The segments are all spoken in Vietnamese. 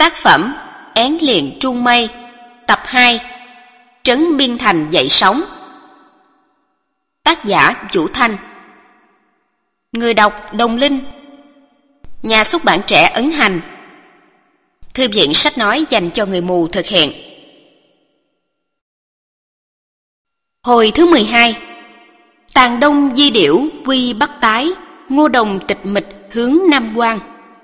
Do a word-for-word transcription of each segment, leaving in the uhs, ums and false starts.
Tác phẩm Én liền trung mây, tập hai, Trấn Biên Thành dậy sóng. Tác giả Vũ Thanh. Người đọc Đồng Linh. Nhà xuất bản Trẻ ấn hành. Thư viện sách nói dành cho người mù thực hiện. Hồi thứ mười hai. Tàn đông di điểu quy bắc tái, ngô đồng tịch mịch hướng nam quan.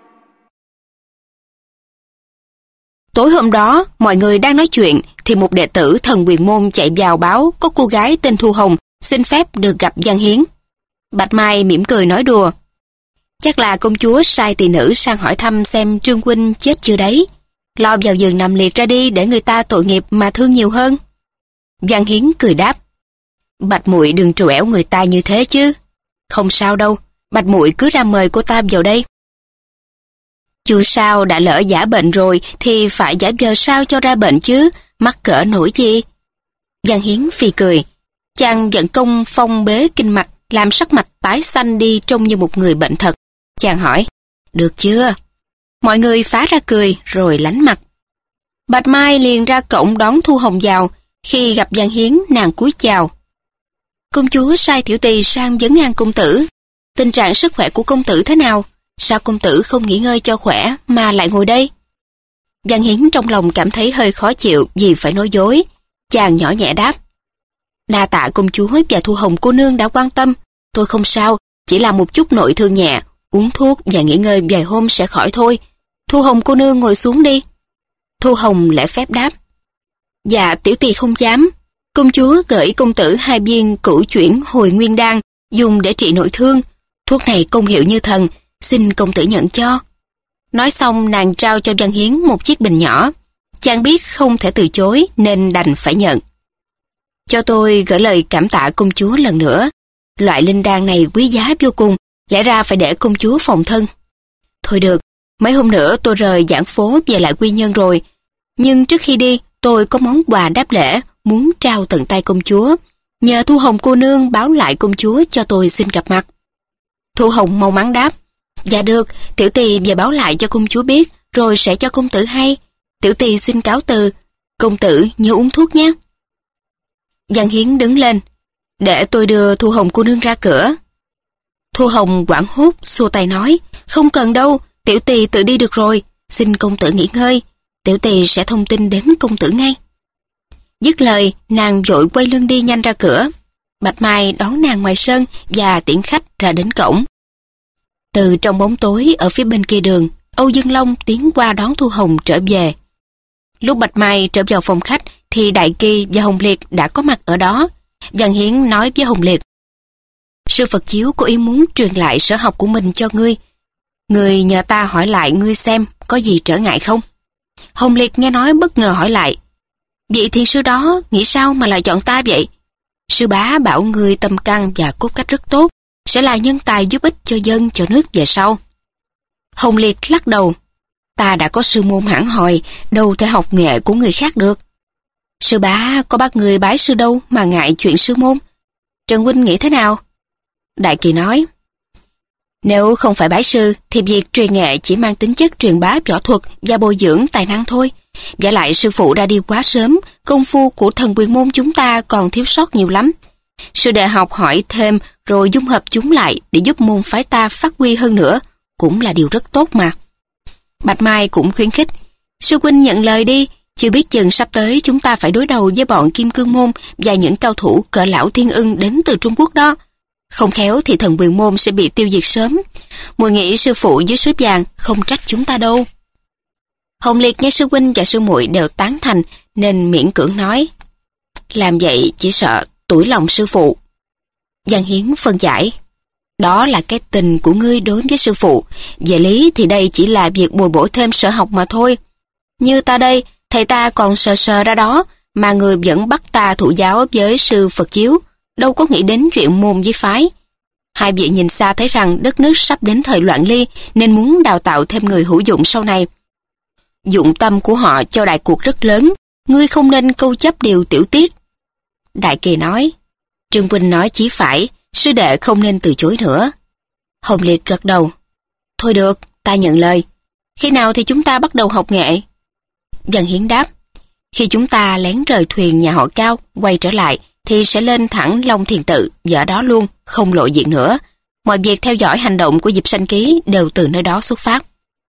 Tối hôm đó, mọi người đang nói chuyện thì một đệ tử Thần Quyền Môn chạy vào báo có cô gái tên Thu Hồng xin phép được gặp Giang Hiến. Bạch Mai mỉm cười nói đùa: chắc là công chúa sai tỳ nữ sang hỏi thăm xem Trương huynh chết chưa đấy. Lo vào giường nằm liệt ra đi để người ta tội nghiệp mà thương nhiều hơn. Giang Hiến cười đáp: Bạch muội đừng trù ẻo người ta như thế chứ. Không sao đâu, Bạch muội cứ ra mời cô ta vào đây. Dù sao đã lỡ giả bệnh rồi thì phải giả vờ sao cho ra bệnh chứ, mắc cỡ nổi gì. Giang Hiến phì cười. Chàng vận công phong bế kinh mạch, làm sắc mặt tái xanh đi trông như một người bệnh thật. Chàng hỏi: được chưa? Mọi người phá ra cười rồi lánh mặt. Bạch Mai liền ra cổng đón Thu Hồng vào. Khi gặp Giang Hiến, nàng cúi chào: công chúa sai tiểu tỳ sang vấn an công tử. Tình trạng sức khỏe của công tử thế nào? Sao công tử không nghỉ ngơi cho khỏe mà lại ngồi đây? Giang Hiến trong lòng cảm thấy hơi khó chịu vì phải nói dối. Chàng nhỏ nhẹ đáp: đa tạ công chúa và Thu Hồng cô nương đã quan tâm. Tôi không sao, chỉ là một chút nội thương nhẹ, uống thuốc và nghỉ ngơi vài hôm sẽ khỏi thôi. Thu Hồng cô nương ngồi xuống đi. Thu Hồng lễ phép đáp: dạ tiểu tỳ không dám. Công chúa gửi công tử hai viên cửu chuyển hồi nguyên đan dùng để trị nội thương. Thuốc này công hiệu như thần, xin công tử nhận cho. Nói xong nàng trao cho Giang Hiến một chiếc bình nhỏ. Chàng biết không thể từ chối nên đành phải nhận. Cho tôi gửi lời cảm tạ công chúa lần nữa. Loại linh đan này quý giá vô cùng, lẽ ra phải để công chúa phòng thân. Thôi được, mấy hôm nữa tôi rời giảng phố về lại Quy Nhân rồi. Nhưng trước khi đi tôi có món quà đáp lễ muốn trao tận tay công chúa. Nhờ Thu Hồng cô nương báo lại công chúa cho tôi xin gặp mặt. Thu Hồng mau mắn đáp: dạ được, tiểu tỳ về báo lại cho công chúa biết, rồi sẽ cho công tử hay. Tiểu tỳ xin cáo từ, công tử nhớ uống thuốc nhé. Giang Hiến đứng lên: để tôi đưa Thu Hồng cô nương ra cửa. Thu Hồng hoảng hốt xua tay nói: không cần đâu, tiểu tỳ tự đi được rồi, xin công tử nghỉ ngơi, tiểu tỳ sẽ thông tin đến công tử ngay. Dứt lời, nàng vội quay lưng đi nhanh ra cửa. Bạch Mai đón nàng ngoài sân và tiễn khách ra đến cổng. Từ trong bóng tối ở phía bên kia đường, Âu Dương Long tiến qua đón Thu Hồng trở về. Lúc Bạch Mai trở vào phòng khách thì Đại Kỳ và Hồng Liệt đã có mặt ở đó. Giang Hiến nói với Hồng Liệt: sư Phật Chiếu có ý muốn truyền lại sở học của mình cho ngươi. Người nhờ ta hỏi lại ngươi xem có gì trở ngại không. Hồng Liệt nghe nói bất ngờ hỏi lại: vậy thì sư đó nghĩ sao mà lại chọn ta vậy? Sư bá bảo ngươi tâm căn và cốt cách rất tốt, sẽ là nhân tài giúp ích cho dân cho nước về sau. Hồng Liệt lắc đầu: ta đã có sư môn hẳn hòi, đâu thể học nghệ của người khác được. Sư bá có bắt người bái sư đâu mà ngại chuyện sư môn. Trần huynh nghĩ thế nào? Đại Kỳ nói: nếu không phải bái sư thì việc truyền nghệ chỉ mang tính chất truyền bá võ thuật và bồi dưỡng tài năng thôi. Và lại sư phụ ra đi quá sớm, công phu của Thần Quyền Môn chúng ta còn thiếu sót nhiều lắm. Sư đệ học hỏi thêm rồi dung hợp chúng lại để giúp môn phái ta phát huy hơn nữa, cũng là điều rất tốt mà. Bạch Mai cũng khuyến khích: sư huynh nhận lời đi, chưa biết chừng sắp tới chúng ta phải đối đầu với bọn Kim Cương Môn và những cao thủ cỡ lão Thiên Ưng đến từ Trung Quốc đó. Không khéo thì Thần Quyền Môn sẽ bị tiêu diệt sớm. Muội nghĩ sư phụ dưới suối vàng không trách chúng ta đâu. Hồng Liệt nghe sư huynh và sư muội đều tán thành nên miễn cưỡng nói: làm vậy chỉ sợ tủi lòng sư phụ. Giang Hiến phân giải: đó là cái tình của ngươi đối với sư phụ, về lý thì đây chỉ là việc bồi bổ thêm sở học mà thôi. Như ta đây, thầy ta còn sờ sờ ra đó mà người vẫn bắt ta thụ giáo với sư Phật Chiếu, đâu có nghĩ đến chuyện môn với phái. Hai vị nhìn xa thấy rằng đất nước sắp đến thời loạn ly nên muốn đào tạo thêm người hữu dụng sau này. Dụng tâm của họ cho đại cuộc rất lớn, ngươi không nên câu chấp điều tiểu tiết. Đại Kỳ nói: Trương huynh nói chí phải, sư đệ không nên từ chối nữa. Hồng Liệt gật đầu: thôi được, ta nhận lời. Khi nào thì chúng ta bắt đầu học nghệ? Dân Hiến đáp. Khi chúng ta lén rời thuyền nhà họ Cao, quay trở lại, thì sẽ lên thẳng Long Thiền Tự, ở đó luôn, không lộ diện nữa. Mọi việc theo dõi hành động của Diệp Sanh Ký đều từ nơi đó xuất phát.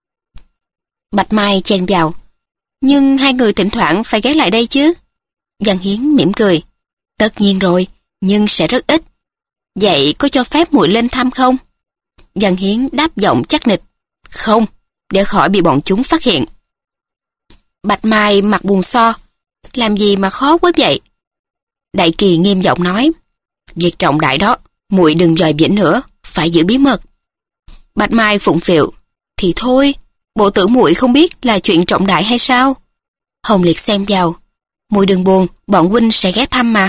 Bạch Mai chen vào. Nhưng hai người thỉnh thoảng phải ghé lại đây chứ? Dân Hiến mỉm cười. Tất nhiên rồi, nhưng sẽ rất ít. Vậy có cho phép muội lên thăm không? Dân Hiến đáp giọng chắc nịch. Không, để khỏi bị bọn chúng phát hiện. Bạch Mai mặt buồn so. Làm gì mà khó quá vậy? Đại Kỳ nghiêm giọng nói. Việc trọng đại đó, muội đừng dòi biển nữa, phải giữ bí mật. Bạch Mai phụng phịu. Thì thôi, bộ tử muội không biết là chuyện trọng đại hay sao? Hồng Liệt xem vào. Muội đừng buồn, bọn huynh sẽ ghé thăm mà.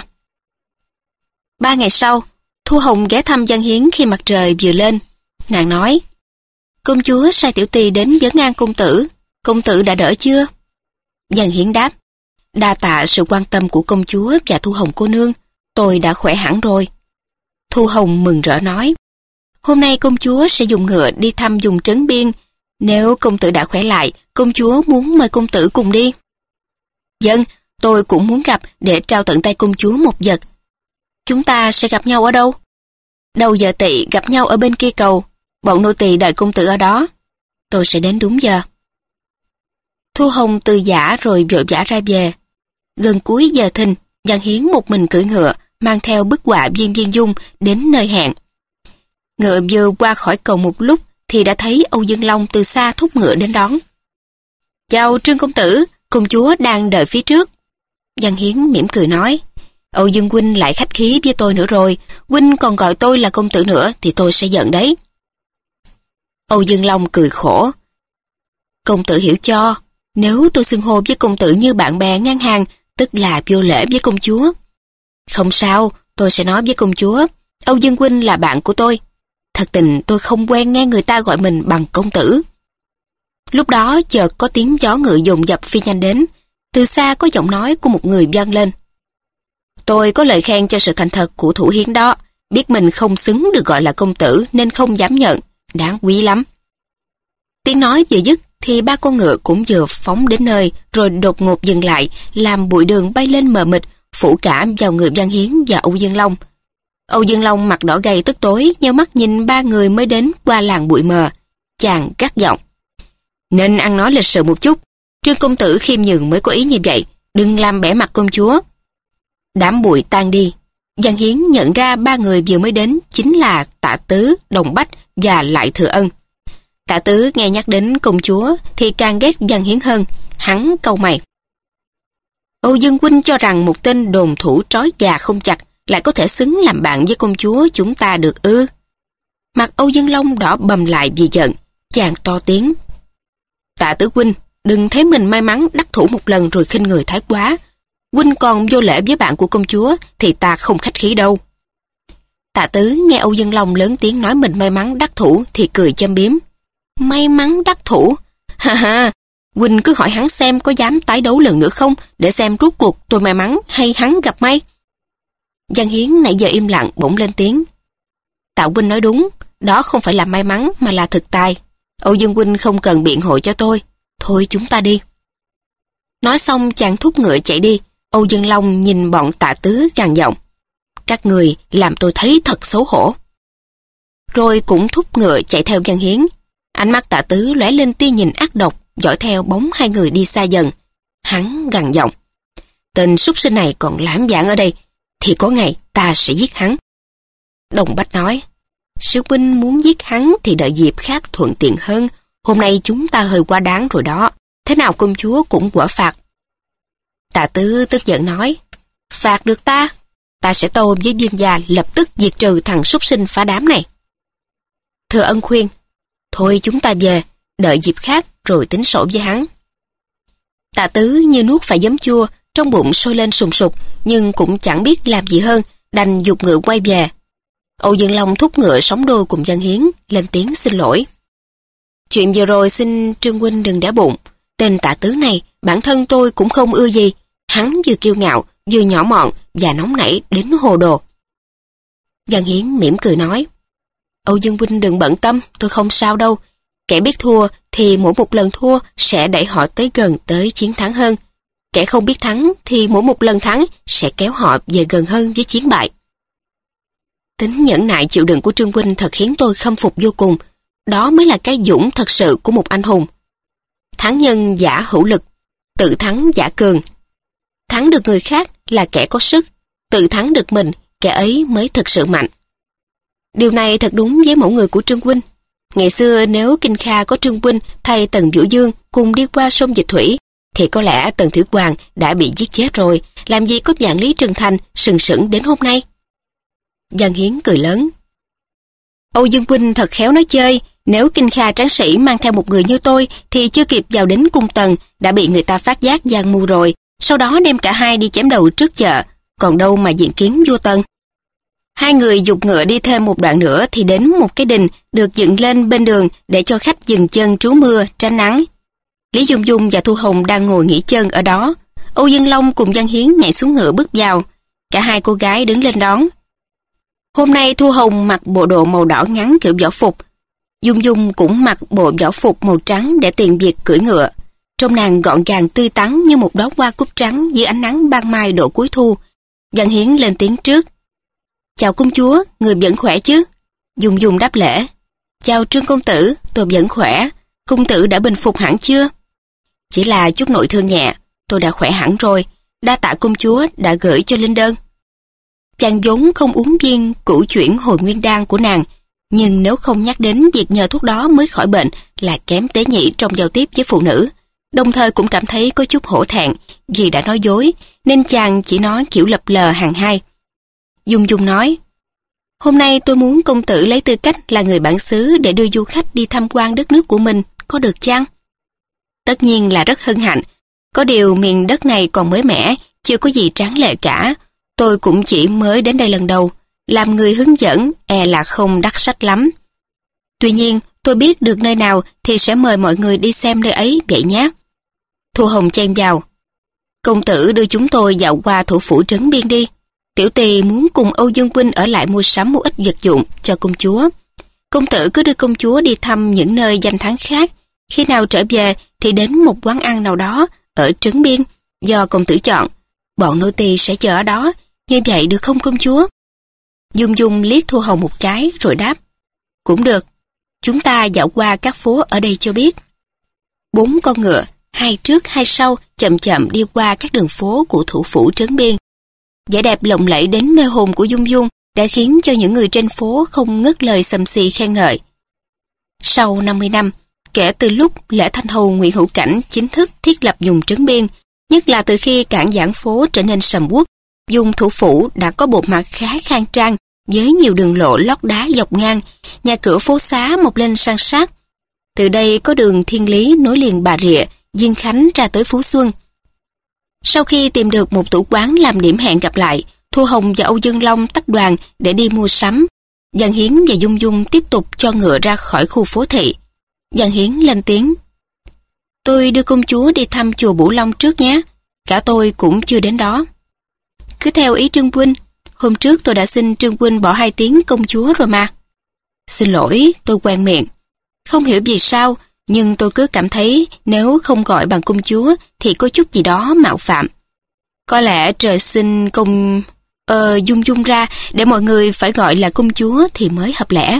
Ba ngày sau, Thu Hồng ghé thăm Dân Hiến khi mặt trời vừa lên. Nàng nói, công chúa sai tiểu tỳ đến vấn an công tử. Công tử đã đỡ chưa? Dân Hiến đáp, đa tạ sự quan tâm của công chúa và Thu Hồng cô nương. Tôi đã khỏe hẳn rồi. Thu Hồng mừng rỡ nói, hôm nay công chúa sẽ dùng ngựa đi thăm vùng trấn biên. Nếu công tử đã khỏe lại, công chúa muốn mời công tử cùng đi. Dân, tôi cũng muốn gặp để trao tận tay công chúa một vật. Chúng ta sẽ gặp nhau ở đâu? Đầu giờ tỵ gặp nhau ở bên kia cầu. Bọn nô tỳ đợi công tử ở đó. Tôi sẽ đến đúng giờ. Thu Hồng từ giả rồi vội vã ra về. Gần cuối giờ thìn, Dân Hiến một mình cưỡi ngựa, mang theo bức họa Viên Viên Dung đến nơi hẹn. Ngựa vừa qua khỏi cầu một lúc thì đã thấy Âu Dương Long từ xa thúc ngựa đến đón. Chào Trương công tử, công chúa đang đợi phía trước. Dân Hiến mỉm cười nói, Âu Dương huynh lại khách khí với tôi nữa rồi, huynh còn gọi tôi là công tử nữa thì tôi sẽ giận đấy. Âu Dương Long cười khổ. Công tử hiểu cho, nếu tôi xưng hô với công tử như bạn bè ngang hàng, tức là vô lễ với công chúa. Không sao, tôi sẽ nói với công chúa, Âu Dương huynh là bạn của tôi. Thật tình tôi không quen nghe người ta gọi mình bằng công tử. Lúc đó chợt có tiếng gió ngựa dồn dập phi nhanh đến, từ xa có giọng nói của một người vang lên. Tôi có lời khen cho sự thành thật của Thủ Hiến đó, biết mình không xứng được gọi là công tử nên không dám nhận, đáng quý lắm. Tiếng nói vừa dứt thì ba con ngựa cũng vừa phóng đến nơi rồi đột ngột dừng lại, làm bụi đường bay lên mờ mịt, phủ cả vào người Dân Hiến và Âu Dương Long. Âu Dương Long mặt đỏ gay tức tối, nheo mắt nhìn ba người mới đến qua làng bụi mờ. Chàng gắt giọng. Nên ăn nói lịch sự một chút, Trương công tử khiêm nhường mới có ý như vậy, đừng làm bẻ mặt công chúa. Đám bụi tan đi, Dân Hiến nhận ra ba người vừa mới đến chính là Tạ Tứ, Đồng Bách và Lại Thừa Ân. Tạ Tứ nghe nhắc đến công chúa thì càng ghét Dân Hiến hơn, hắn cau mày. Âu Dương huynh cho rằng một tên đồn thủ trói gà không chặt lại có thể xứng làm bạn với công chúa chúng ta được ư? Mặt Âu Dương Long đỏ bầm lại vì giận, chàng to tiếng. Tạ Tứ huynh, đừng thấy mình may mắn đắc thủ một lần rồi khinh người thái quá. Huynh còn vô lễ với bạn của công chúa thì ta không khách khí đâu. Tạ Tứ nghe Âu Dương Long lớn tiếng nói mình may mắn đắc thủ thì cười châm biếm. May mắn đắc thủ? Ha ha, huynh cứ hỏi hắn xem có dám tái đấu lần nữa không, để xem rốt cuộc tôi may mắn hay hắn gặp may. Dân Hiến nãy giờ im lặng bỗng lên tiếng. Tạ huynh nói đúng, đó không phải là may mắn mà là thực tài. Âu Dương huynh không cần biện hộ cho tôi. Thôi chúng ta đi. Nói xong chàng thúc ngựa chạy đi. Âu Dương Long nhìn bọn Tạ Tứ gằn giọng. Các người làm tôi thấy thật xấu hổ. Rồi cũng thúc ngựa chạy theo Dân Hiến. Ánh mắt Tạ Tứ lóe lên tia nhìn ác độc, dõi theo bóng hai người đi xa dần. Hắn gằn giọng. Tên súc sinh này còn lãm giảng ở đây, thì có ngày ta sẽ giết hắn. Đồng Bách nói. Sư huynh muốn giết hắn thì đợi dịp khác thuận tiện hơn. Hôm nay chúng ta hơi quá đáng rồi đó. Thế nào công chúa cũng quả phạt. Tạ Tứ tức giận nói. Phạt được ta? Ta sẽ tâu với Vương gia lập tức diệt trừ thằng súc sinh phá đám này. Thừa Ân khuyên. Thôi chúng ta về, đợi dịp khác rồi tính sổ với hắn. Tạ Tứ như nuốt phải giấm chua, trong bụng sôi lên sùng sục, nhưng cũng chẳng biết làm gì hơn, đành giục ngựa quay về. Âu Dương Long thúc ngựa sóng đôi cùng Dân Hiến, lên tiếng xin lỗi. Chuyện vừa rồi xin Trương huynh đừng để bụng. Tên Tạ Tứ này, bản thân tôi cũng không ưa gì. Hắn vừa kiêu ngạo, vừa nhỏ mọn và nóng nảy đến hồ đồ. Dân Hiến mỉm cười nói. Âu Dương huynh đừng bận tâm, tôi không sao đâu. Kẻ biết thua thì mỗi một lần thua sẽ đẩy họ tới gần tới chiến thắng hơn. Kẻ không biết thắng thì mỗi một lần thắng sẽ kéo họ về gần hơn với chiến bại. Tính nhẫn nại chịu đựng của Trương huynh thật khiến tôi khâm phục vô cùng. Đó mới là cái dũng thật sự của một anh hùng. Thắng nhân giả hữu lực, tự thắng giả cường. Thắng được người khác là kẻ có sức, tự thắng được mình, kẻ ấy mới thực sự mạnh. Điều này thật đúng với mẫu người của Trương huynh. Ngày xưa nếu Kinh Kha có Trương huynh thay Tần Vũ Dương cùng đi qua sông Dịch Thủy, thì có lẽ Tần Thủy Hoàng đã bị giết chết rồi, làm gì có vạn lý trường thành sừng sững đến hôm nay. Văn Hiến cười lớn. Âu Dương huynh thật khéo nói chơi, nếu Kinh Kha tráng sĩ mang theo một người như tôi thì chưa kịp vào đến cung Tần đã bị người ta phát giác gian mưu rồi, sau đó đem cả hai đi chém đầu trước chợ, còn đâu mà diện kiến vua Tần. Hai người giục ngựa đi thêm một đoạn nữa thì đến một cái đình được dựng lên bên đường để cho khách dừng chân trú mưa, tránh nắng. Lý Dung Dung và Thu Hồng đang ngồi nghỉ chân ở đó. Âu Dương Long cùng Văn Hiến nhảy xuống ngựa bước vào. Cả hai cô gái đứng lên đón. Hôm nay Thu Hồng mặc bộ đồ màu đỏ ngắn kiểu võ phục. Dung Dung cũng mặc bộ võ phục màu trắng để tiện việc cưỡi ngựa. Trông nàng gọn gàng tươi tắn như một đóa hoa cúc trắng dưới ánh nắng ban mai độ cuối thu. Văn Hiến lên tiếng trước. Chào công chúa, người vẫn khỏe chứ? Dung Dung đáp lễ. Chào Trương công tử, tôi vẫn khỏe. Công tử đã bình phục hẳn chưa? Chỉ là chút nội thương nhẹ, tôi đã khỏe hẳn rồi. Đa tạ công chúa đã gửi cho linh đơn. Chàng vốn không uống viên cửu chuyển hồi nguyên đan của nàng, nhưng nếu không nhắc đến việc nhờ thuốc đó mới khỏi bệnh là kém tế nhị trong giao tiếp với phụ nữ. Đồng thời cũng cảm thấy có chút hổ thẹn vì đã nói dối, nên chàng chỉ nói kiểu lập lờ hàng hai. Dung Dung nói, hôm nay tôi muốn công tử lấy tư cách là người bản xứ để đưa du khách đi tham quan đất nước của mình, có được chăng? Tất nhiên là rất hân hạnh, có điều miền đất này còn mới mẻ, chưa có gì tráng lệ cả. Tôi cũng chỉ mới đến đây lần đầu, làm người hướng dẫn e là không đắc sách lắm. Tuy nhiên, tôi biết được nơi nào thì sẽ mời mọi người đi xem nơi ấy vậy nhé. Thu Hồng chen vào. Công tử đưa chúng tôi dạo qua thủ phủ Trấn Biên đi. Tiểu tỳ muốn cùng Âu Dương huynh ở lại mua sắm một ít vật dụng cho công chúa. Công tử cứ đưa công chúa đi thăm những nơi danh thắng khác. Khi nào trở về thì đến một quán ăn nào đó ở Trấn Biên do công tử chọn. Bọn nô tỳ sẽ chờ ở đó. Như vậy được không công chúa? Dung Dung liếc Thu Hồng một cái rồi đáp. Cũng được. Chúng ta dạo qua các phố ở đây cho biết. Bốn con ngựa, hai trước hai sau, chậm chậm đi qua các đường phố của thủ phủ Trấn Biên. Vẻ đẹp lộng lẫy đến mê hồn của Dung Dung đã khiến cho những người trên phố không ngớt lời sầm xì khen ngợi. Sau năm mươi năm, kể từ lúc Lễ Thanh Hầu Nguyễn Hữu Cảnh chính thức thiết lập vùng Trấn Biên, nhất là từ khi cảng Giảng Phố trở nên sầm uất, vùng thủ phủ đã có bộ mặt khá khang trang với nhiều đường lộ lót đá dọc ngang, nhà cửa phố xá mọc lên san sát. Từ đây có đường Thiên Lý nối liền Bà Rịa, Diên Khánh ra tới Phú Xuân. Sau khi tìm được một tủ quán làm điểm hẹn gặp lại, Thu Hồng và Âu Dương Long tách đoàn để đi mua sắm. Văn Hiến và Dung Dung tiếp tục cho ngựa ra khỏi khu phố thị. Văn Hiến lên tiếng. Tôi đưa công chúa đi thăm chùa Bửu Long trước nhé. Cả tôi cũng chưa đến đó. Cứ theo ý Trương huynh. Hôm trước tôi đã xin Trương huynh bỏ hai tiếng công chúa rồi mà. Xin lỗi, tôi quen miệng. Không hiểu vì sao, nhưng tôi cứ cảm thấy nếu không gọi bằng công chúa thì có chút gì đó mạo phạm. Có lẽ trời sinh công... Ờ, Dung Dung ra để mọi người phải gọi là công chúa thì mới hợp lẽ.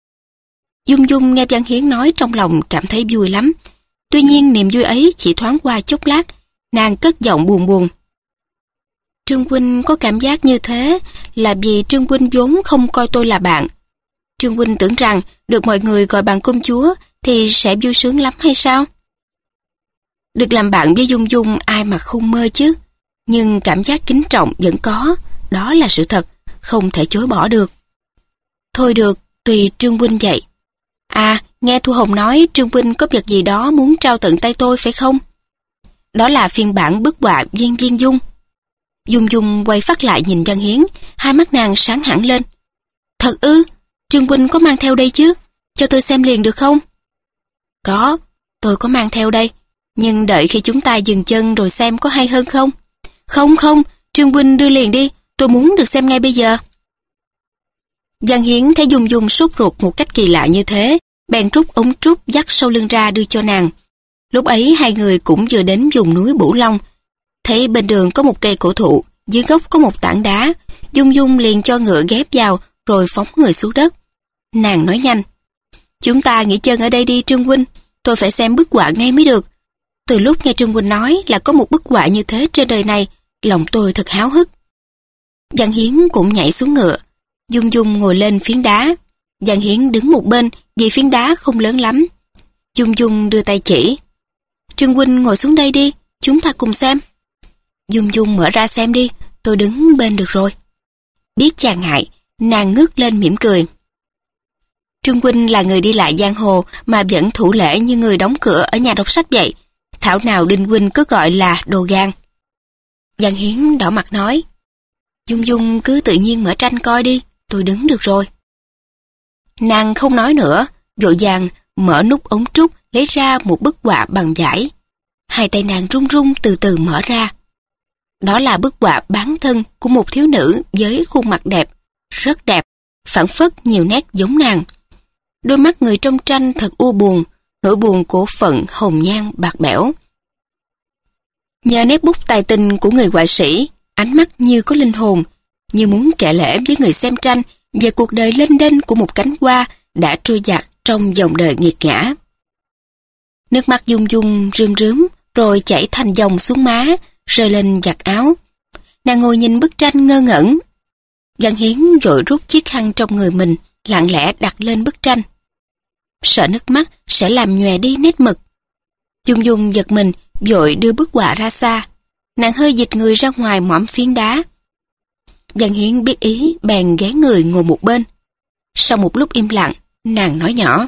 Dung Dung nghe Văn Hiến nói trong lòng cảm thấy vui lắm. Tuy nhiên niềm vui ấy chỉ thoáng qua chốc lát, nàng cất giọng buồn buồn. Trương huynh có cảm giác như thế là vì Trương huynh vốn không coi tôi là bạn. Trương huynh tưởng rằng được mọi người gọi bằng công chúa thì sẽ vui sướng lắm hay sao? Được làm bạn với Dung Dung ai mà không mơ chứ. Nhưng cảm giác kính trọng vẫn có, đó là sự thật, không thể chối bỏ được. Thôi được, tùy Trương huynh vậy. À, nghe Thu Hồng nói Trương huynh có việc gì đó muốn trao tận tay tôi phải không? Đó là phiên bản bức họa Viên Viên Dung. Dung Dung quay phát lại nhìn Văn Hiến, hai mắt nàng sáng hẳn lên. Thật ư, Trương huynh có mang theo đây chứ? Cho tôi xem liền được không? Có, tôi có mang theo đây. Nhưng đợi khi chúng ta dừng chân rồi xem có hay hơn không? Không không, Trương huynh đưa liền đi, tôi muốn được xem ngay bây giờ. Văn Hiến thấy Dung Dung sốt ruột một cách kỳ lạ như thế, bèn rút ống trúc dắt sau lưng ra đưa cho nàng. Lúc ấy hai người cũng vừa đến vùng núi Bửu Long. Thấy bên đường có một cây cổ thụ, dưới gốc có một tảng đá, Dung Dung liền cho ngựa ghép vào rồi phóng người xuống đất. Nàng nói nhanh: "Chúng ta nghỉ chân ở đây đi Trương huynh, tôi phải xem bức họa ngay mới được. Từ lúc nghe Trương huynh nói là có một bức họa như thế trên đời này, lòng tôi thật háo hức." Văn Hiến cũng nhảy xuống ngựa. Dung Dung ngồi lên phiến đá. Văn Hiến đứng một bên vì phiến đá không lớn lắm. Dung Dung đưa tay chỉ: "Trương huynh ngồi xuống đây đi, chúng ta cùng xem." Dung Dung mở ra xem đi, tôi đứng bên được rồi. Biết chàng ngại, nàng ngước lên mỉm cười. Trương huynh là người đi lại giang hồ mà vẫn thủ lễ như người đóng cửa ở nhà đọc sách vậy. Thảo nào Đinh huynh cứ gọi là đồ gan. Văn Hiến đỏ mặt nói: "Dung Dung cứ tự nhiên mở tranh coi đi, tôi đứng được rồi." Nàng không nói nữa, vội vàng mở nút ống trúc lấy ra một bức họa bằng vải. Hai tay nàng run run từ từ mở ra. Đó là bức họa bán thân của một thiếu nữ với khuôn mặt đẹp, rất đẹp, phảng phất nhiều nét giống nàng. Đôi mắt người trong tranh thật u buồn, nỗi buồn của phận hồng nhan bạc bẽo. Nhờ nét bút tài tình của người họa sĩ, ánh mắt như có linh hồn, như muốn kể lể với người xem tranh về cuộc đời lênh đênh của một cánh hoa đã trôi dạt trong dòng đời nghiệt ngã. Nước mắt Dung Dung rơm rớm rồi chảy thành dòng xuống má, rơi lên vạt áo. Nàng ngồi nhìn bức tranh ngơ ngẩn. Văn Hiến vội rút chiếc khăn trong người mình, lặng lẽ đặt lên bức tranh. Sợ nước mắt sẽ làm nhòe đi nét mực. Dung Dung giật mình, vội đưa bức họa ra xa. Nàng hơi dịch người ra ngoài mỏm phiến đá. Văn Hiến biết ý, bèn ghé người ngồi một bên. Sau một lúc im lặng, nàng nói nhỏ: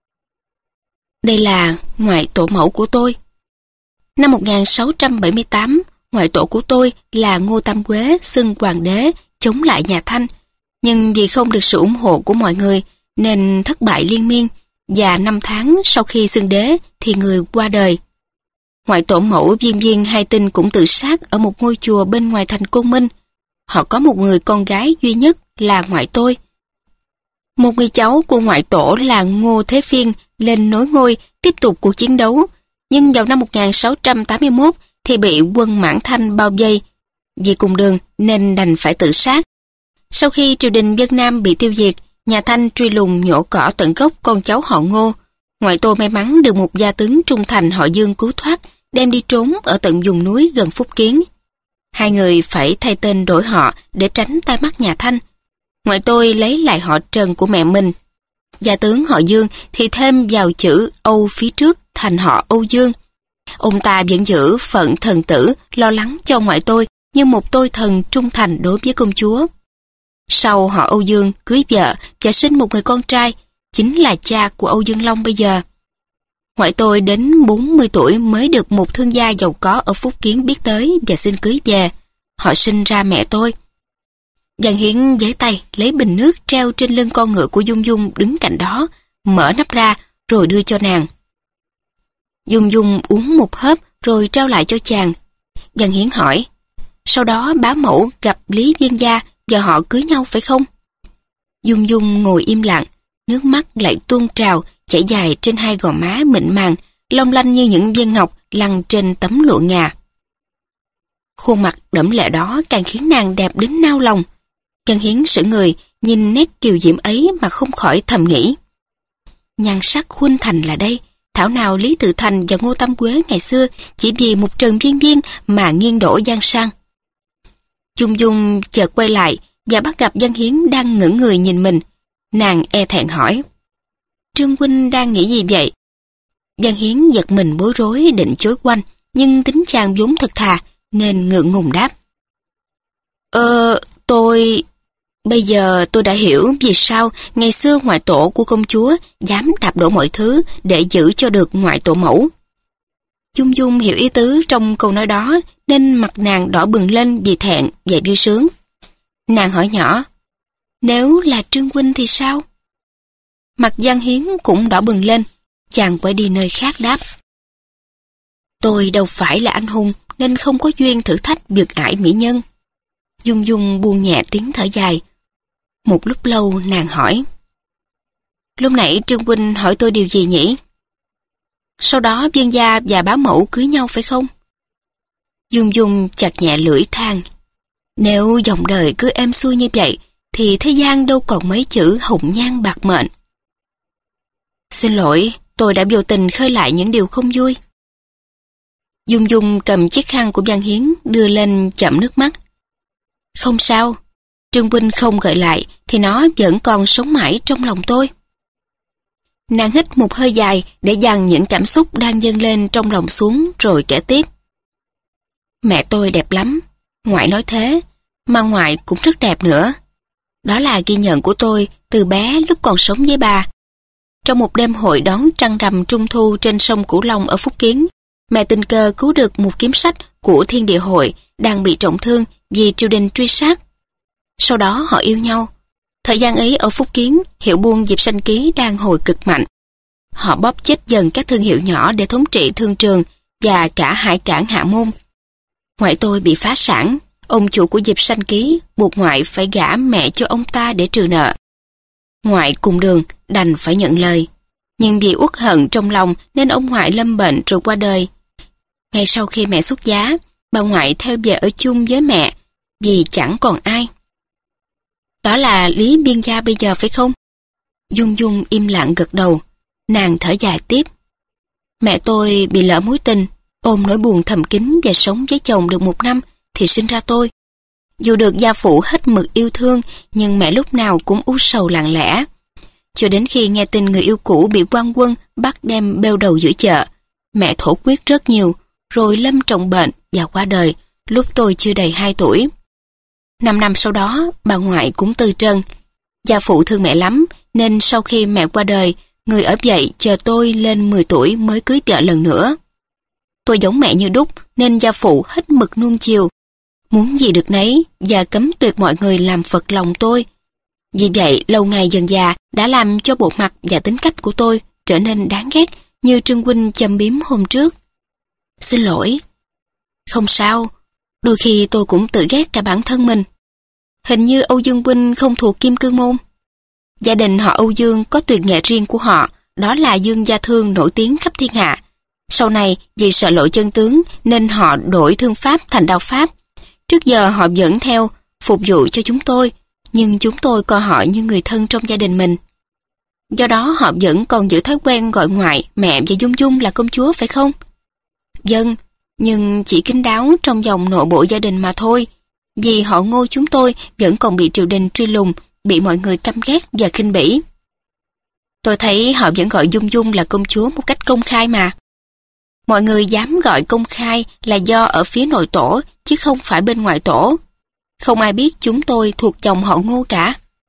"Đây là ngoại tổ mẫu của tôi. Năm một nghìn sáu trăm bảy mươi tám, ngoại tổ của tôi là Ngô Tam Quế xưng hoàng đế chống lại nhà Thanh, nhưng vì không được sự ủng hộ của mọi người nên thất bại liên miên, và năm tháng sau khi xưng đế thì người qua đời. Ngoại tổ mẫu Viên Viên Hai Tinh cũng tự sát ở một ngôi chùa bên ngoài thành Côn Minh. Họ có một người con gái duy nhất là ngoại tôi. Một người cháu của ngoại tổ là Ngô Thế Phiên lên nối ngôi tiếp tục cuộc chiến đấu, nhưng vào năm một nghìn sáu trăm tám mươi mốt thì bị quân Mãn Thanh bao vây. Vì cùng đường nên đành phải tự sát. Sau khi triều đình Vân Nam bị tiêu diệt, nhà Thanh truy lùng nhổ cỏ tận gốc con cháu họ Ngô. Ngoại tôi may mắn được một gia tướng trung thành họ Dương cứu thoát, đem đi trốn ở tận vùng núi gần Phúc Kiến. Hai người phải thay tên đổi họ để tránh tai mắt nhà Thanh. Ngoại tôi lấy lại họ Trần của mẹ mình. Gia tướng họ Dương thì thêm vào chữ Âu phía trước thành họ Âu Dương. Ông ta vẫn giữ phận thần tử, lo lắng cho ngoại tôi như một tôi thần trung thành đối với công chúa. Sau họ Âu Dương cưới vợ và sinh một người con trai, chính là cha của Âu Dương Long bây giờ. Ngoại tôi đến bốn mươi tuổi mới được một thương gia giàu có ở Phúc Kiến biết tới và xin cưới về. Họ sinh ra mẹ tôi. Văn Hiến giấy tay lấy bình nước treo trên lưng con ngựa của Dung Dung đứng cạnh đó, mở nắp ra rồi đưa cho nàng. Dung Dung uống một hớp rồi trao lại cho chàng. Văn Hiến hỏi: "Sau đó bá mẫu gặp Lý Viên Gia và họ cưới nhau phải không?" Dung Dung ngồi im lặng, nước mắt lại tuôn trào, chảy dài trên hai gò má mịn màng, long lanh như những viên ngọc lăn trên tấm lụa ngà. Khuôn mặt đẫm lệ đó càng khiến nàng đẹp đến nao lòng. Văn Hiến sững người, nhìn nét kiều diễm ấy mà không khỏi thầm nghĩ: nhan sắc khuynh thành là đây, thảo nào Lý Tự Thành và Ngô Tam Quế ngày xưa chỉ vì một Trần Viên Viên mà nghiêng đổ giang sang. Dung Dung chợt quay lại và bắt gặp Văn Hiến đang ngẩng người nhìn mình. Nàng e thẹn hỏi: "Trương huynh đang nghĩ gì vậy?" Văn Hiến giật mình bối rối định chối quanh, nhưng tính chàng vốn thật thà nên ngượng ngùng đáp: Ờ, tôi... Bây giờ tôi đã hiểu vì sao ngày xưa ngoại tổ của công chúa dám đạp đổ mọi thứ để giữ cho được ngoại tổ mẫu. Dung Dung hiểu ý tứ trong câu nói đó nên mặt nàng đỏ bừng lên vì thẹn và vui sướng. Nàng hỏi nhỏ: "Nếu là Trương huynh thì sao?" Mặt Văn Hiến cũng đỏ bừng lên, chàng quay đi nơi khác đáp: "Tôi đâu phải là anh hùng nên không có duyên thử thách vượt ải mỹ nhân." Dung Dung buông nhẹ tiếng thở dài. Một lúc lâu nàng hỏi: Lúc nãy Trương huynh hỏi tôi điều gì nhỉ? Sau đó Dương gia và bá mẫu cưới nhau phải không? Dung Dung chặt nhẹ lưỡi than. Nếu dòng đời cứ êm xuôi như vậy, thì thế gian đâu còn mấy chữ hồng nhan bạc mệnh. Xin lỗi, tôi đã vô tình khơi lại những điều không vui. Dung Dung cầm chiếc khăn của Văn Hiến đưa lên chậm nước mắt. Không sao, Trương huynh không gợi lại thì nó vẫn còn sống mãi trong lòng tôi. Nàng hít một hơi dài để dằn những cảm xúc đang dâng lên trong lòng xuống rồi kể tiếp. Mẹ tôi đẹp lắm, ngoại nói thế, mà ngoại cũng rất đẹp nữa. Đó là ghi nhận của tôi từ bé lúc còn sống với bà. Trong một đêm hội đón trăng rằm trung thu trên sông Cửu Long ở Phúc Kiến, mẹ tình cờ cứu được một kiếm sách của Thiên Địa Hội đang bị trọng thương vì triều đình truy sát. Sau đó họ yêu nhau. Thời gian ấy ở Phúc Kiến, hiệu buôn Diệp Sanh Ký đang hồi cực mạnh. Họ bóp chết dần các thương hiệu nhỏ để thống trị thương trường và cả hải cảng Hạ Môn. Ngoại tôi bị phá sản, ông chủ của Diệp Sanh Ký buộc ngoại phải gả mẹ cho ông ta để trừ nợ. Ngoại cùng đường đành phải nhận lời, nhưng vì uất hận trong lòng nên ông ngoại lâm bệnh rồi qua đời. Ngay sau khi mẹ xuất giá, bà ngoại theo về ở chung với mẹ vì chẳng còn ai. Đó là Lý Biên gia bây giờ phải không? Dung Dung im lặng gật đầu, nàng thở dài tiếp. Mẹ tôi bị lỡ mối tình, ôm nỗi buồn thầm kín và sống với chồng được một năm thì sinh ra tôi. Dù được gia phụ hết mực yêu thương, nhưng mẹ lúc nào cũng u sầu lặng lẽ. Cho đến khi nghe tin người yêu cũ bị quan quân bắt đem bêu đầu giữa chợ, mẹ thổ quyết rất nhiều, rồi lâm trọng bệnh và qua đời lúc tôi chưa đầy hai tuổi. Năm năm sau đó, bà ngoại cũng từ trần. Gia phụ thương mẹ lắm, nên sau khi mẹ qua đời, người ở dậy chờ tôi lên mười tuổi mới cưới vợ lần nữa. Tôi giống mẹ như đúc, nên gia phụ hết mực nuông chiều. Muốn gì được nấy, và cấm tuyệt mọi người làm phật lòng tôi. Vì vậy, lâu ngày dần già đã làm cho bộ mặt và tính cách của tôi trở nên đáng ghét, như Trương huynh châm biếm hôm trước. Xin lỗi. Không sao, đôi khi tôi cũng tự ghét cả bản thân mình. Hình như Âu Dương huynh không thuộc Kim Cương môn. Gia đình họ Âu Dương có tuyệt nghệ riêng của họ, đó là Dương Gia Thương nổi tiếng khắp thiên hạ. Sau này, vì sợ lộ chân tướng nên họ đổi thương pháp thành đao pháp. Trước giờ họ vẫn theo, phục vụ cho chúng tôi, nhưng chúng tôi coi họ như người thân trong gia đình mình. Do đó họ vẫn còn giữ thói quen gọi ngoại, mẹ và Dung Dung là công chúa phải không? Vâng, nhưng chỉ kín đáo trong vòng nội bộ gia đình mà thôi. Vì họ Ngô chúng tôi vẫn còn bị triều đình truy lùng, bị mọi người căm ghét và khinh bỉ. Tôi thấy họ vẫn gọi Dung Dung là công chúa một cách công khai mà. Mọi người dám gọi công khai là do ở phía nội tổ, chứ không phải bên ngoại tổ. Không ai biết chúng tôi thuộc dòng họ Ngô cả.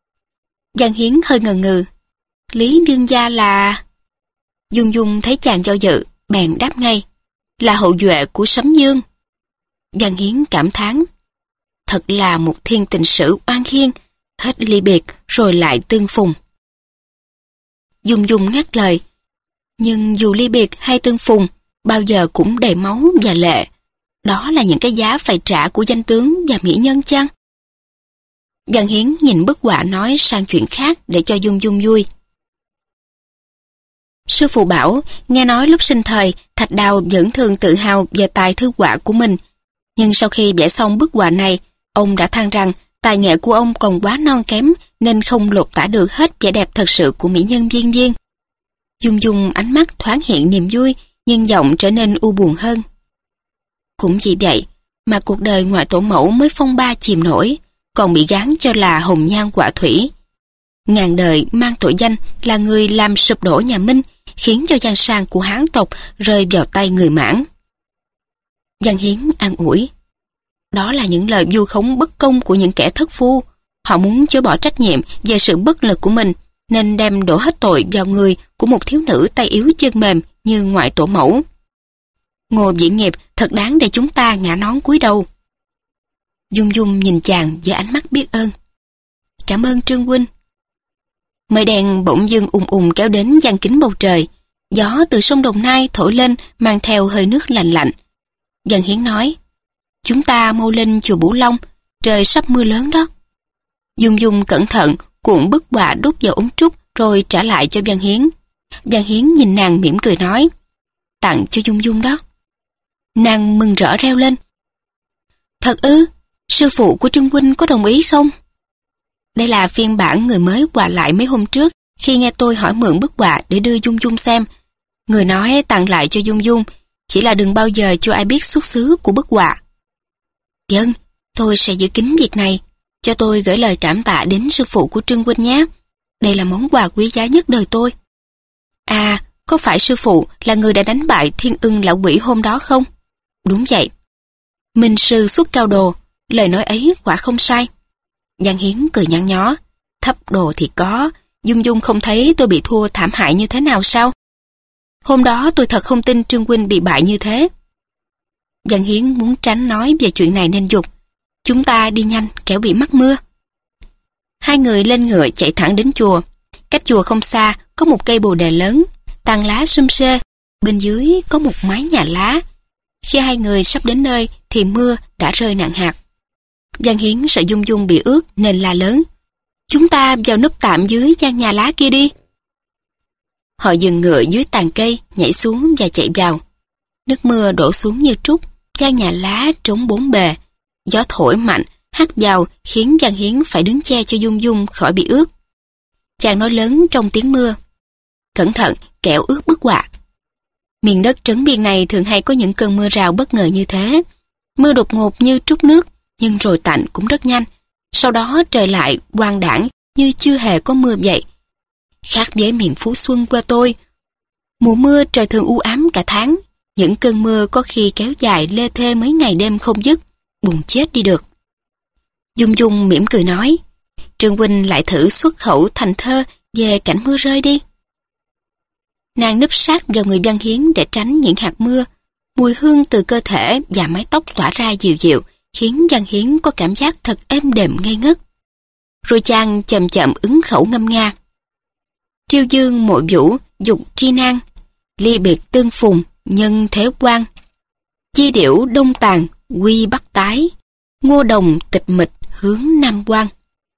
Văn Hiến hơi ngần ngừ. Lý Dương gia là... Dung Dung thấy chàng do dự, bèn đáp ngay. Là hậu duệ của Sấm Dương. Văn Hiến cảm thán. Thật là một thiên tình sử oan khiên, hết ly biệt rồi lại tương phùng. Dung Dung ngắt lời. Nhưng dù ly biệt hay tương phùng, bao giờ cũng đầy máu và lệ. Đó là những cái giá phải trả của danh tướng và mỹ nhân chăng? Văn Hiến nhìn bức họa nói sang chuyện khác để cho Dung Dung vui. Sư phụ bảo, nghe nói lúc sinh thời, Thạch Đào vẫn thường tự hào về tài thư họa của mình. Nhưng sau khi vẽ xong bức họa này, ông đã than rằng tài nghệ của ông còn quá non kém nên không lột tả được hết vẻ đẹp thật sự của mỹ nhân Viên Viên. Dung Dung ánh mắt thoáng hiện niềm vui, nhưng giọng trở nên u buồn hơn. Cũng vì vậy mà cuộc đời ngoại tổ mẫu mới phong ba chìm nổi, còn bị gán cho là hồng nhan họa thủy. Ngàn đời mang tội danh là người làm sụp đổ nhà Minh, khiến cho giang sang của Hán tộc rơi vào tay người Mãn. Văn Hiến an ủi. Đó là những lời vu khống bất công của những kẻ thất phu. Họ muốn chối bỏ trách nhiệm về sự bất lực của mình, nên đem đổ hết tội vào người của một thiếu nữ tay yếu chân mềm như ngoại tổ mẫu. Ngô Vĩ Nghiệp thật đáng để chúng ta ngã nón cúi đầu. Dung Dung nhìn chàng với ánh mắt biết ơn. Cảm ơn Trương huynh. Mây đen bỗng dưng ùn ùn kéo đến gian kính bầu trời. Gió từ sông Đồng Nai thổi lên mang theo hơi nước lạnh lạnh. Văn Hiến nói, chúng ta mau lên chùa Bửu Long, trời sắp mưa lớn đó. Dung Dung cẩn thận cuộn bức họa đút vào ống trúc rồi trả lại cho Văn Hiến. Văn Hiến nhìn nàng mỉm cười nói, tặng cho Dung Dung đó. Nàng mừng rỡ reo lên, thật ư, sư phụ của Trương huynh có đồng ý không? Đây là phiên bản người mới quà lại mấy hôm trước khi nghe tôi hỏi mượn bức họa để đưa Dung Dung xem. Người nói tặng lại cho Dung Dung, chỉ là đừng bao giờ cho ai biết xuất xứ của bức họa. Vâng, tôi sẽ giữ kín việc này, cho tôi gửi lời cảm tạ đến sư phụ của Trương huynh nhé. Đây là món quà quý giá nhất đời tôi. À, có phải sư phụ là người đã đánh bại Thiên Ưng lão quỷ hôm đó không? Đúng vậy. Minh sư xuất cao đồ, lời nói ấy quả không sai. Giang Hiến cười nhăn nhó, thấp đồ thì có, Dung Dung không thấy tôi bị thua thảm hại như thế nào sao? Hôm đó tôi thật không tin Trương huynh bị bại như thế. Giang Hiến muốn tránh nói về chuyện này nên dục, chúng ta đi nhanh kẻo bị mắc mưa. Hai người lên ngựa chạy thẳng đến chùa. Cách chùa không xa có một cây bồ đề lớn, tàn lá sum xê, bên dưới có một mái nhà lá. Khi hai người sắp đến nơi thì mưa đã rơi nặng hạt. Giang Hiến sợ Dung Dung bị ướt nên la lớn, chúng ta vào núp tạm dưới gian nhà lá kia đi. Họ dừng ngựa dưới tàn cây, nhảy xuống và chạy vào. Nước mưa đổ xuống như trút, gian nhà lá trống bốn bề. Gió thổi mạnh, hắt vào khiến Giang Hiến phải đứng che cho Dung Dung khỏi bị ướt. Chàng nói lớn trong tiếng mưa, cẩn thận kẻo ướt bức họa. Miền đất trấn biên này thường hay có những cơn mưa rào bất ngờ như thế. Mưa đột ngột như trút nước, nhưng rồi tạnh cũng rất nhanh. Sau đó trời lại quang đãng như chưa hề có mưa vậy. Khác với miền Phú Xuân quê tôi, mùa mưa trời thường u ám cả tháng. Những cơn mưa có khi kéo dài lê thê mấy ngày đêm không dứt, buồn chết đi được. Dung Dung mỉm cười nói, Trương huynh lại thử xuất khẩu thành thơ về cảnh mưa rơi đi. Nàng núp sát vào người Văn Hiến để tránh những hạt mưa. Mùi hương từ cơ thể và mái tóc tỏa ra dịu dịu, khiến Văn Hiến có cảm giác thật êm đềm ngây ngất. Rồi chàng chậm chậm ứng khẩu ngâm nga. Triêu dương mộ vũ, dục tri nan, ly biệt tương phùng, nhân thế quan. Chi điểu đông tàn, quy bắc tái, ngô đồng tịch mịch hướng nam quan.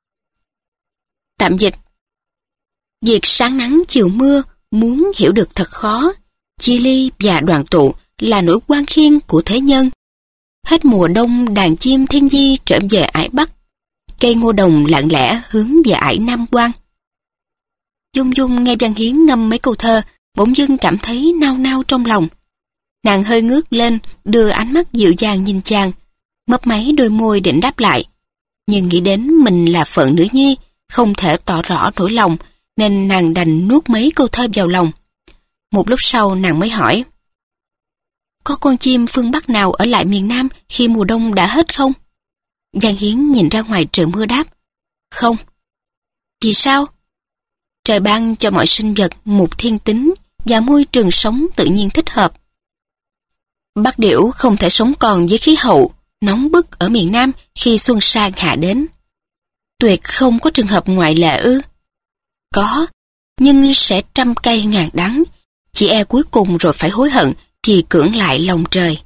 Tạm dịch. Việc sáng nắng chiều mưa muốn hiểu được thật khó. Chia ly và đoàn tụ là nỗi quan khiên của thế nhân. Hết mùa đông đàn chim thiên di trở về ải bắc. Cây ngô đồng lặng lẽ hướng về ải nam quan. Dung Dung nghe Văn Hiến ngâm mấy câu thơ, bỗng dưng cảm thấy nao nao trong lòng. Nàng hơi ngước lên, đưa ánh mắt dịu dàng nhìn chàng, mấp máy đôi môi định đáp lại. Nhưng nghĩ đến mình là phận nữ nhi, không thể tỏ rõ nỗi lòng, nên nàng đành nuốt mấy câu thơ vào lòng. Một lúc sau nàng mới hỏi, có con chim phương Bắc nào ở lại miền Nam khi mùa đông đã hết không? Giang Hiến nhìn ra ngoài trời mưa đáp, không. Vì sao? Trời ban cho mọi sinh vật một thiên tính và môi trường sống tự nhiên thích hợp. Bắc điểu không thể sống còn với khí hậu nóng bức ở miền Nam khi xuân sang hạ đến. Tuyệt không có trường hợp ngoại lệ ư? Có, nhưng sẽ trăm cây ngàn đắng, chỉ e cuối cùng rồi phải hối hận vì cưỡng lại lòng trời.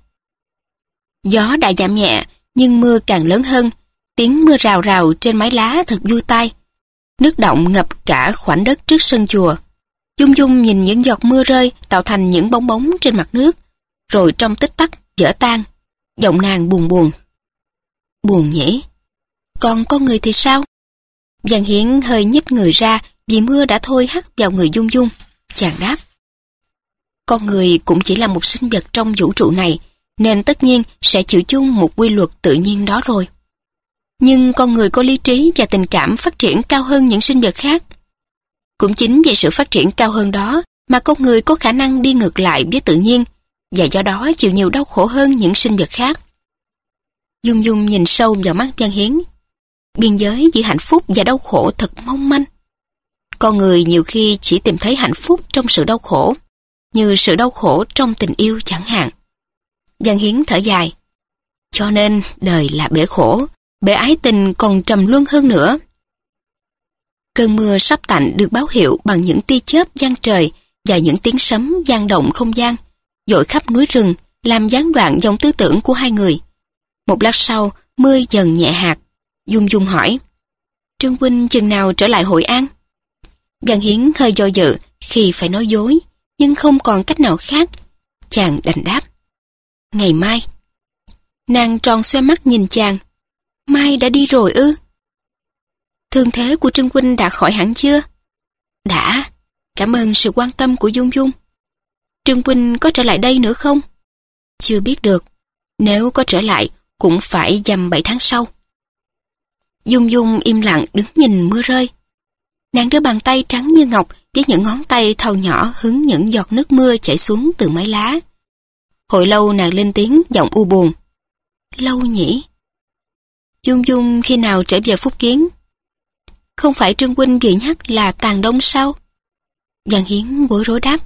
Gió đã giảm nhẹ, nhưng mưa càng lớn hơn, tiếng mưa rào rào trên mái lá thật vui tai. Nước động ngập cả khoảnh đất trước sân chùa. Dung Dung nhìn những giọt mưa rơi tạo thành những bong bóng trên mặt nước, rồi trong tích tắc vỡ tan. Giọng nàng buồn buồn. Buồn nhỉ? Còn con người thì sao? Giang Hiến hơi nhích người ra vì mưa đã thôi hắt vào người Dung Dung. Chàng đáp, con người cũng chỉ là một sinh vật trong vũ trụ này, nên tất nhiên sẽ chịu chung một quy luật tự nhiên đó rồi. Nhưng con người có lý trí và tình cảm phát triển cao hơn những sinh vật khác. Cũng chính vì sự phát triển cao hơn đó mà con người có khả năng đi ngược lại với tự nhiên, và do đó chịu nhiều đau khổ hơn những sinh vật khác. Dung Dung nhìn sâu vào mắt Văn Hiến. Biên giới giữa hạnh phúc và đau khổ thật mong manh. Con người nhiều khi chỉ tìm thấy hạnh phúc trong sự đau khổ, như sự đau khổ trong tình yêu chẳng hạn. Văn Hiến thở dài. Cho nên đời là bể khổ, bể ái tình còn trầm luân hơn nữa. Cơn mưa sắp tạnh được báo hiệu bằng những tia chớp giăng trời và những tiếng sấm vang động không gian, dội khắp núi rừng, làm gián đoạn dòng tư tưởng của hai người. Một lát sau, mưa dần nhẹ hạt. Dung Dung hỏi, Trương huynh chừng nào trở lại Hội An? Giang Hiến hơi do dự khi phải nói dối, nhưng không còn cách nào khác. Chàng đành đáp. Ngày mai. Nàng tròn xoe mắt nhìn chàng. Mai đã đi rồi ư? Thương thế của Trương huynh đã khỏi hẳn chưa? Đã. Cảm ơn sự quan tâm của Dung Dung. Trương huynh có trở lại đây nữa không? Chưa biết được. Nếu có trở lại cũng phải dằm bảy tháng sau. Dung Dung im lặng đứng nhìn mưa rơi. Nàng đưa bàn tay trắng như ngọc với những ngón tay thon nhỏ hứng những giọt nước mưa chảy xuống từ mái lá. Hồi lâu nàng lên tiếng giọng u buồn. Lâu nhỉ? Dung Dung khi nào trở về Phúc Kiến? Không phải Trương huynh vừa nhắc là tàn đông sao? Giang Hiến bối rối đáp.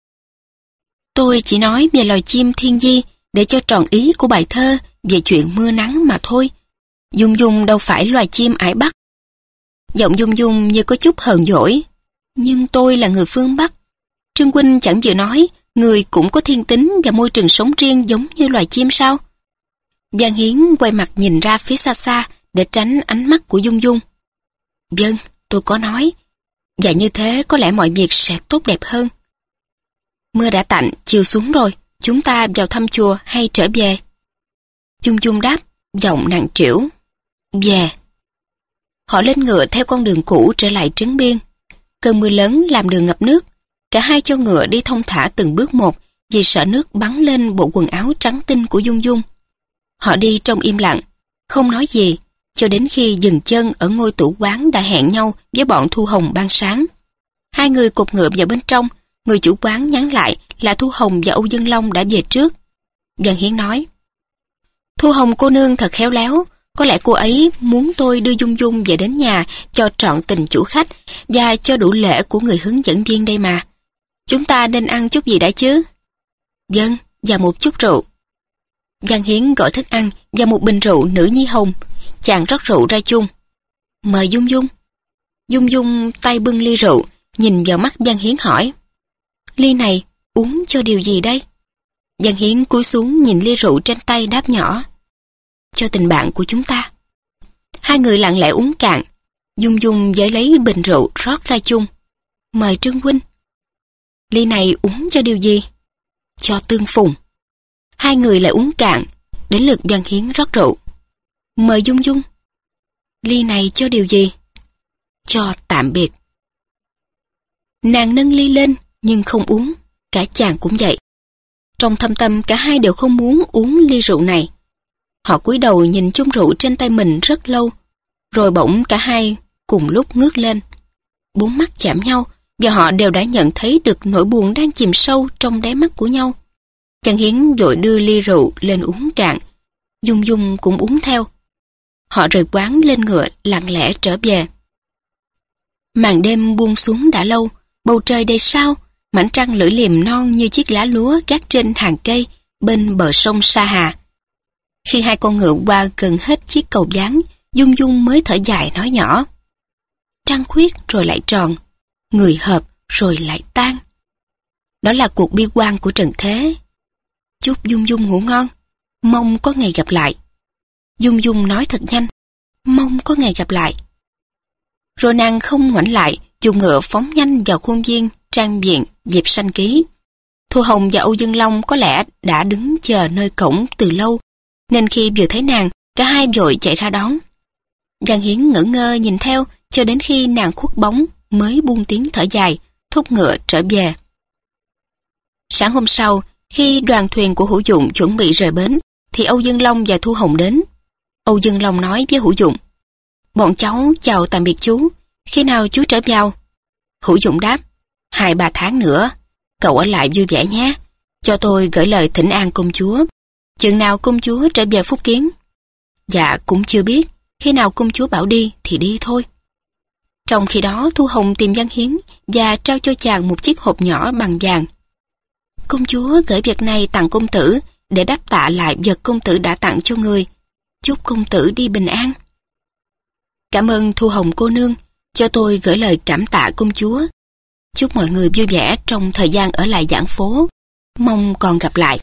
Tôi chỉ nói về loài chim thiên di để cho tròn ý của bài thơ về chuyện mưa nắng mà thôi. Dung Dung đâu phải loài chim ải Bắc. Giọng Dung Dung như có chút hờn dỗi. Nhưng tôi là người phương Bắc. Trương huynh chẳng vừa nói người cũng có thiên tính và môi trường sống riêng giống như loài chim sao? Giang Hiến quay mặt nhìn ra phía xa xa để tránh ánh mắt của Dung Dung. Vâng, tôi có nói. Và như thế có lẽ mọi việc sẽ tốt đẹp hơn. Mưa đã tạnh, chiều xuống rồi. Chúng ta vào thăm chùa hay trở về? Dung Dung đáp, giọng nặng trĩu. Về. Họ lên ngựa theo con đường cũ trở lại Trấn Biên. Cơn mưa lớn làm đường ngập nước. Cả hai cho ngựa đi thong thả từng bước một vì sợ nước bắn lên bộ quần áo trắng tinh của Dung Dung. Họ đi trong im lặng, không nói gì, cho đến khi dừng chân ở ngôi tủ quán đã hẹn nhau với bọn Thu Hồng ban sáng. Hai người cột ngựa vào bên trong, người chủ quán nhắn lại là Thu Hồng và Âu Dương Long đã về trước. Giang Hiến nói, Thu Hồng cô nương thật khéo léo, có lẽ cô ấy muốn tôi đưa Dung Dung về đến nhà cho trọn tình chủ khách và cho đủ lễ của người hướng dẫn viên đây mà. Chúng ta nên ăn chút gì đã chứ? Vâng, và một chút rượu. Giang Hiến gọi thức ăn và một bình rượu nữ nhi hồng. Chàng rót rượu ra chung. Mời Dung Dung. Dung Dung tay bưng ly rượu, nhìn vào mắt Giang Hiến hỏi. Ly này uống cho điều gì đây? Giang Hiến cúi xuống nhìn ly rượu trên tay đáp nhỏ. Cho tình bạn của chúng ta. Hai người lặng lẽ uống cạn. Dung Dung giấy lấy bình rượu rót ra chung. Mời Trương huynh. Ly này uống cho điều gì? Cho tương phùng. Hai người lại uống cạn. Đến lượt Giang Hiến rót rượu. Mời Dung Dung. Ly này cho điều gì? Cho tạm biệt. Nàng nâng ly lên nhưng không uống. Cả chàng cũng vậy. Trong thâm tâm cả hai đều không muốn uống ly rượu này. Họ cúi đầu nhìn chung rượu trên tay mình rất lâu. Rồi bỗng cả hai cùng lúc ngước lên. Bốn mắt chạm nhau và họ đều đã nhận thấy được nỗi buồn đang chìm sâu trong đáy mắt của nhau. Giang Hiến vội đưa ly rượu lên uống cạn. Dung Dung cũng uống theo. Họ rời quán lên ngựa lặng lẽ trở về. Màn đêm buông xuống đã lâu, bầu trời đầy sao, mảnh trăng lưỡi liềm non như chiếc lá lúa gác trên hàng cây bên bờ sông Sa Hà. Khi hai con ngựa qua gần hết chiếc cầu ván, Dung Dung mới thở dài nói nhỏ. Trăng khuyết rồi lại tròn, người hợp rồi lại tan. Đó là cuộc bi quan của trần thế. Chúc Dung Dung ngủ ngon, mong có ngày gặp lại. Dung Dung nói thật nhanh, mong có ngày gặp lại. Rồi nàng không ngoảnh lại, dùng ngựa phóng nhanh vào khuôn viên trang viện Diệp Sanh Ký. Thu Hồng và Âu Dương Long có lẽ đã đứng chờ nơi cổng từ lâu, nên khi vừa thấy nàng, cả hai vội chạy ra đón. Giang Hiến ngỡ ngơ nhìn theo cho đến khi nàng khuất bóng mới buông tiếng thở dài, thúc ngựa trở về. Sáng hôm sau, khi đoàn thuyền của Hữu Dụng chuẩn bị rời bến, thì Âu Dương Long và Thu Hồng đến. Âu Dương Long nói với Hữu Dụng, bọn cháu chào tạm biệt chú, khi nào chú trở vào? Hữu Dụng đáp, hai ba tháng nữa, cậu ở lại vui vẻ nhé, cho tôi gửi lời thỉnh an công chúa. Chừng nào công chúa trở về Phúc Kiến? Dạ cũng chưa biết, khi nào công chúa bảo đi thì đi thôi. Trong khi đó Thu Hồng tìm Giang Hiến và trao cho chàng một chiếc hộp nhỏ bằng vàng. Công chúa gửi việc này tặng công tử để đáp tạ lại vật công tử đã tặng cho người. Chúc công tử đi bình an. Cảm ơn Thu Hồng cô nương, cho tôi gửi lời cảm tạ công chúa. Chúc mọi người vui vẻ trong thời gian ở lại giảng phố. Mong còn gặp lại.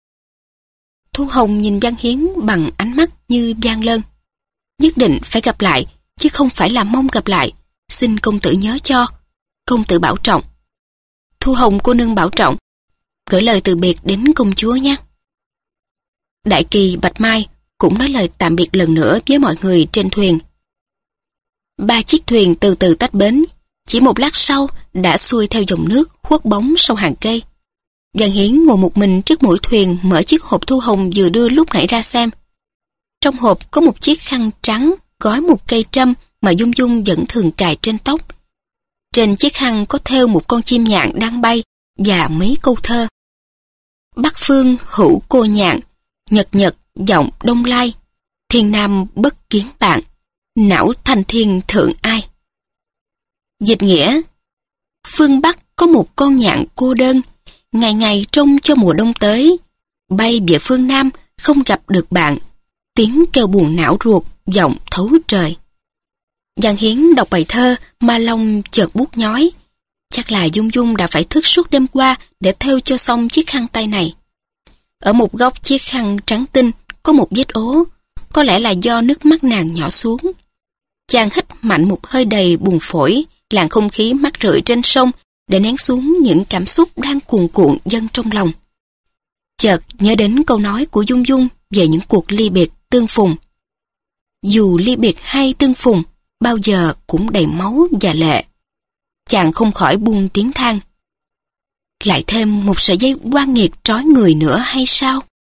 Thu Hồng nhìn Giang Hiến bằng ánh mắt như van lơn. Nhất định phải gặp lại, chứ không phải là mong gặp lại. Xin công tử nhớ cho. công tử bảo trọng. Thu Hồng cô nương bảo trọng. Gửi lời từ biệt đến công chúa nhé. Đại Kỳ, Bạch Mai cũng nói lời tạm biệt lần nữa với mọi người trên thuyền. Ba chiếc thuyền từ từ tách bến, chỉ một lát sau đã xuôi theo dòng nước khuất bóng sau hàng cây. Giang Hiến ngồi một mình trước mũi thuyền, mở chiếc hộp Thu Hồng vừa đưa lúc nãy ra xem. Trong hộp có một chiếc khăn trắng gói một cây trâm mà Dung Dung vẫn thường cài trên tóc. Trên chiếc khăn có thêu một con chim nhạn đang bay và mấy câu thơ. Bắc phương hữu cô nhạn, nhật nhật giọng đông lai, thiên nam bất kiến bạn, não thanh thiên thượng ai. Dịch nghĩa: phương Bắc có một con nhạn cô đơn, ngày ngày trông cho mùa đông tới, bay về phương Nam không gặp được bạn, tiếng kêu buồn não ruột, giọng thấu trời. Giang Hiến đọc bài thơ mà lòng chợt buốt nhói. Chắc là Dung Dung đã phải thức suốt đêm qua để thêu cho xong chiếc khăn tay này. Ở một góc chiếc khăn trắng tinh có một vết ố, có lẽ là do nước mắt nàng nhỏ xuống. Chàng hít mạnh một hơi đầy buồn phổi, làn không khí mát rượi trên sông để nén xuống những cảm xúc đang cuồn cuộn dâng trong lòng. Chợt nhớ đến câu nói của Dung Dung về những cuộc ly biệt tương phùng. Dù ly biệt hay tương phùng, bao giờ cũng đầy máu và lệ. Chàng không khỏi buông tiếng than. Lại thêm một sợi dây oan nghiệt trói người nữa hay sao?